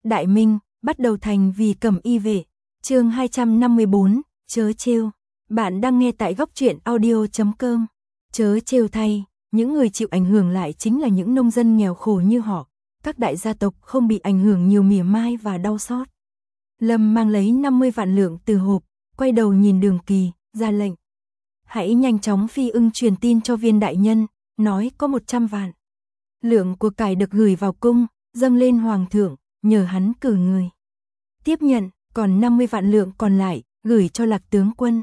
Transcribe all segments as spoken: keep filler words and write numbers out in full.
Đại Minh, bắt đầu thành vì Cẩm Y vệ. Chương hai trăm năm mươi bốn, chớ trêu. Bạn đang nghe tại góc truyện audio chấm com. Chớ trêu thay, những người chịu ảnh hưởng lại chính là những nông dân nghèo khổ như họ. Các đại gia tộc không bị ảnh hưởng nhiều mỉa mai và đau xót. Lâm mang lấy năm mươi vạn lượng từ hộp, quay đầu nhìn Đường Kỳ, ra lệnh. Hãy nhanh chóng phi ưng truyền tin cho Viên đại nhân, nói có một trăm vạn lượng của cải được gửi vào cung, dâng lên hoàng thượng, nhờ hắn cử người tiếp nhận, còn năm mươi vạn lượng còn lại, gửi cho Lạc tướng quân.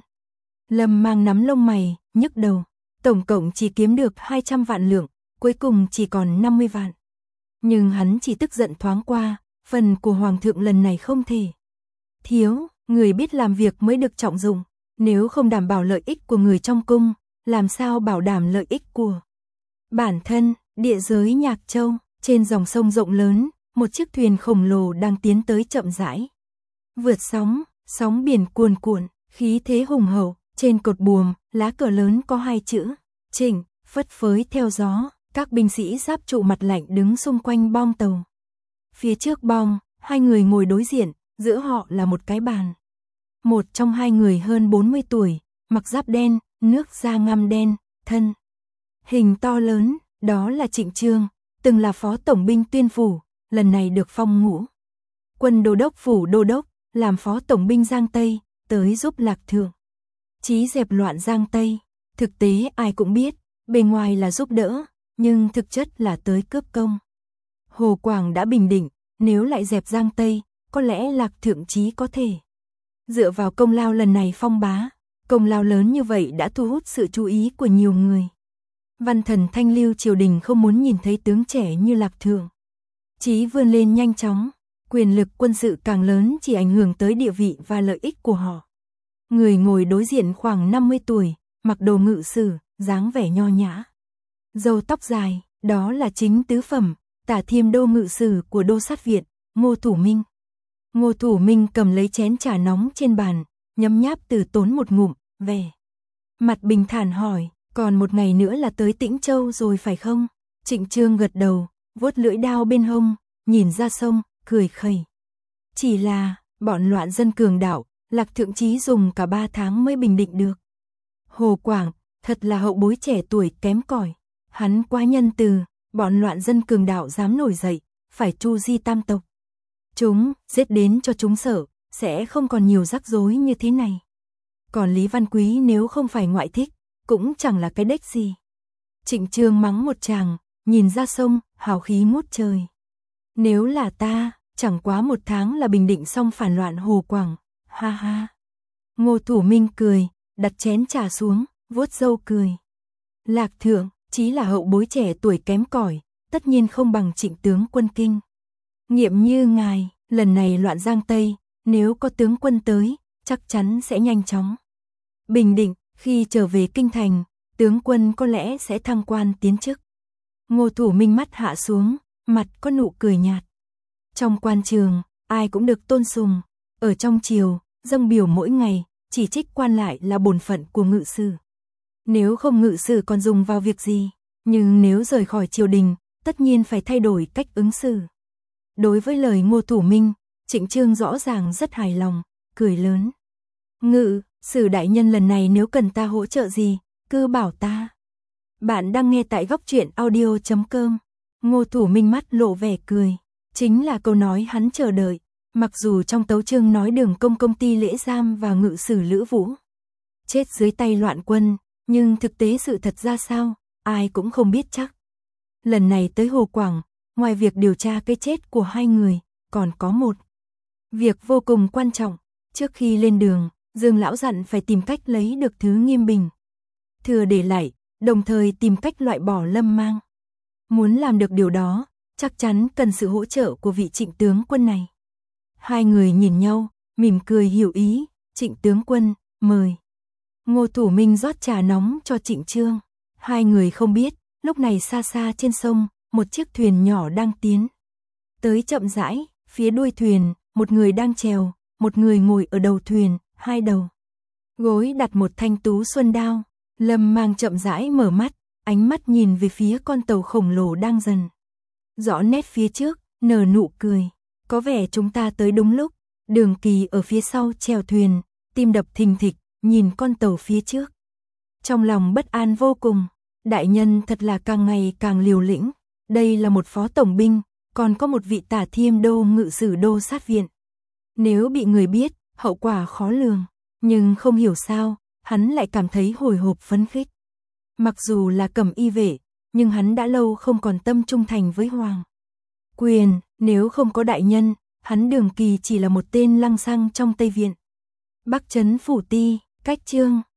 Lâm mang nắm lông mày, nhức đầu, tổng cộng chỉ kiếm được hai trăm vạn lượng, cuối cùng chỉ còn năm mươi vạn. Nhưng hắn chỉ tức giận thoáng qua, phần của hoàng thượng lần này không thể thiếu, người biết làm việc mới được trọng dụng, nếu không đảm bảo lợi ích của người trong cung, làm sao bảo đảm lợi ích của bản thân. Địa giới Nhạc Châu, trên dòng sông rộng lớn, một chiếc thuyền khổng lồ đang tiến tới chậm rãi. Vượt sóng, sóng biển cuồn cuộn, khí thế hùng hậu, trên cột buồm, lá cờ lớn có hai chữ, Trịnh, phất phới theo gió, các binh sĩ giáp trụ mặt lạnh đứng xung quanh bong tàu. Phía trước bong, hai người ngồi đối diện, giữa họ là một cái bàn. Một trong hai người hơn bốn mươi tuổi, mặc giáp đen, nước da ngăm đen, thân hình to lớn. Đó là Trịnh Chương, từng là phó tổng binh Tuyên phủ, lần này được phong ngũ quân đô đốc phủ đô đốc, làm phó tổng binh Giang Tây, tới giúp Lạc Thượng chí dẹp loạn Giang Tây. Thực tế ai cũng biết, bề ngoài là giúp đỡ, nhưng thực chất là tới cướp công. Hồ Quảng đã bình định, nếu lại dẹp Giang Tây, có lẽ Lạc Thượng chí có thể dựa vào công lao lần này phong bá. Công lao lớn như vậy đã thu hút sự chú ý của nhiều người. Văn thần thanh lưu triều đình không muốn nhìn thấy tướng trẻ như Lạc Thượng chí vươn lên nhanh chóng, quyền lực quân sự càng lớn chỉ ảnh hưởng tới địa vị và lợi ích của họ. Người ngồi đối diện khoảng năm mươi tuổi, mặc đồ ngự sử, dáng vẻ nho nhã, râu tóc dài, đó là chính tứ phẩm, Tả Thiêm đô ngự sử của đô sát viện, Ngô Thủ Minh. Ngô Thủ Minh cầm lấy chén trà nóng trên bàn, nhấm nháp từ tốn một ngụm, vẻ mặt bình thản hỏi. Còn một ngày nữa là tới Tĩnh Châu rồi phải không? Trịnh Chương gật đầu, vuốt lưỡi đao bên hông, nhìn ra sông, cười khẩy. Chỉ là, bọn loạn dân cường đạo, Lạc Thượng chí dùng cả ba tháng mới bình định được. Hồ Quảng, thật là hậu bối trẻ tuổi kém cỏi. Hắn quá nhân từ, bọn loạn dân cường đạo dám nổi dậy, phải tru di tam tộc. Chúng, giết đến cho chúng sợ, sẽ không còn nhiều rắc rối như thế này. Còn Lý Văn Quý nếu không phải ngoại thích, cũng chẳng là cái đếch gì. Trịnh Chương mắng một tràng, nhìn ra sông, hào khí ngút trời. Nếu là ta, chẳng quá một tháng là bình định xong phản loạn Hồ Quảng, ha ha. Ngô Thủ Minh cười, đặt chén trà xuống, vuốt râu cười. Lạc Thượng chí là hậu bối trẻ tuổi kém cỏi, tất nhiên không bằng Trịnh tướng quân kinh nghiệm như ngài. Lần này loạn Giang Tây, nếu có tướng quân tới, chắc chắn sẽ nhanh chóng bình định. Khi trở về kinh thành, tướng quân có lẽ sẽ thăng quan tiến chức. Ngô Thủ Minh mắt hạ xuống, mặt có nụ cười nhạt. Trong quan trường, ai cũng được tôn sùng. Ở trong triều, dâng biểu mỗi ngày, chỉ trích quan lại là bổn phận của ngự sử. Nếu không ngự sử còn dùng vào việc gì, nhưng nếu rời khỏi triều đình, tất nhiên phải thay đổi cách ứng xử. Đối với lời Ngô Thủ Minh, Trịnh Chương rõ ràng rất hài lòng, cười lớn. Ngự sử đại nhân lần này nếu cần ta hỗ trợ gì, cứ bảo ta. Bạn đang nghe tại góc truyện audio chấm com. Ngô Thủ Minh mắt lộ vẻ cười, chính là câu nói hắn chờ đợi. Mặc dù trong tấu chương nói Đường Công công ty Lễ Giam và ngự sử Lữ Vũ chết dưới tay loạn quân, nhưng thực tế sự thật ra sao, ai cũng không biết chắc. Lần này tới Hồ Quảng, ngoài việc điều tra cái chết của hai người, còn có một việc vô cùng quan trọng. Trước khi lên đường, Dương lão dặn phải tìm cách lấy được thứ Nghiêm Bình thừa để lại, đồng thời tìm cách loại bỏ Lâm Mang. Muốn làm được điều đó, chắc chắn cần sự hỗ trợ của vị Trịnh tướng quân này. Hai người nhìn nhau, mỉm cười hiểu ý. Trịnh tướng quân, mời. Ngô Thủ Minh rót trà nóng cho Trịnh Chương. Hai người không biết, lúc này xa xa trên sông, một chiếc thuyền nhỏ đang tiến tới chậm rãi. Phía đuôi thuyền, một người đang chèo, một người ngồi ở đầu thuyền. Hai đầu gối đặt một thanh tú xuân đao. Lâm Mang chậm rãi mở mắt, ánh mắt nhìn về phía con tàu khổng lồ đang dần rõ nét phía trước, nở nụ cười. Có vẻ chúng ta tới đúng lúc, Đường Kỳ ở phía sau chèo thuyền, tim đập thình thịch, nhìn con tàu phía trước. Trong lòng bất an vô cùng, đại nhân thật là càng ngày càng liều lĩnh, đây là một phó tổng binh, còn có một vị tả thiêm đô ngự sử đô sát viện. Nếu bị người biết, hậu quả khó lường, nhưng không hiểu sao, hắn lại cảm thấy hồi hộp phấn khích. Mặc dù là Cẩm Y vệ, nhưng hắn đã lâu không còn tâm trung thành với Hoàng Quyền, nếu không có đại nhân, hắn Đường Kỳ chỉ là một tên lăng xăng trong Tây Viện. Bắc Trấn Phủ Ti, cách chương